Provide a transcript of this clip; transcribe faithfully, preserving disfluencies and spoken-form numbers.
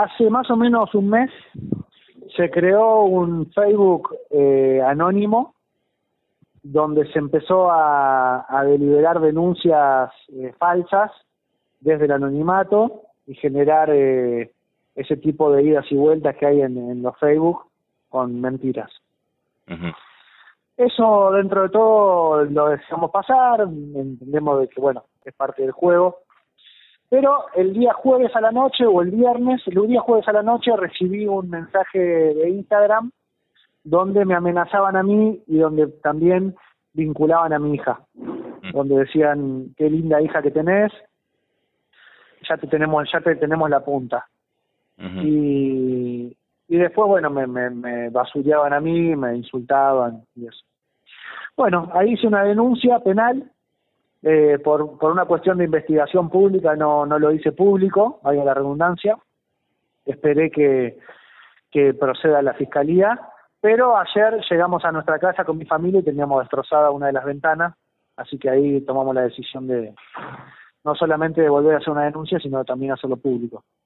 hace más o menos un mes se creó un Facebook eh, anónimo donde se empezó a, a deliberar denuncias eh, falsas desde el anonimato y generar eh, ese tipo de idas y vueltas que hay en, en los Facebook con mentiras. Uh-huh. Eso dentro de todo lo dejamos pasar, entendemos de que bueno, es parte del juego, pero el día jueves a la noche o el viernes, el día jueves a la noche recibí un mensaje de Instagram donde me amenazaban a mí y donde también vinculaban a mi hija, donde decían qué linda hija que tenés, ya te tenemos, ya te tenemos la punta. Uh-huh. Y y después bueno me, me, me basureaban a mí, me insultaban y eso. Bueno, ahí hice una denuncia penal eh, por por una cuestión de investigación pública, no no lo hice público, vaya la redundancia. Esperé que que proceda la fiscalía, pero ayer llegamos a nuestra casa con mi familia y teníamos destrozada una de las ventanas, así que ahí tomamos la decisión de no solamente de volver a hacer una denuncia, sino también hacerlo público.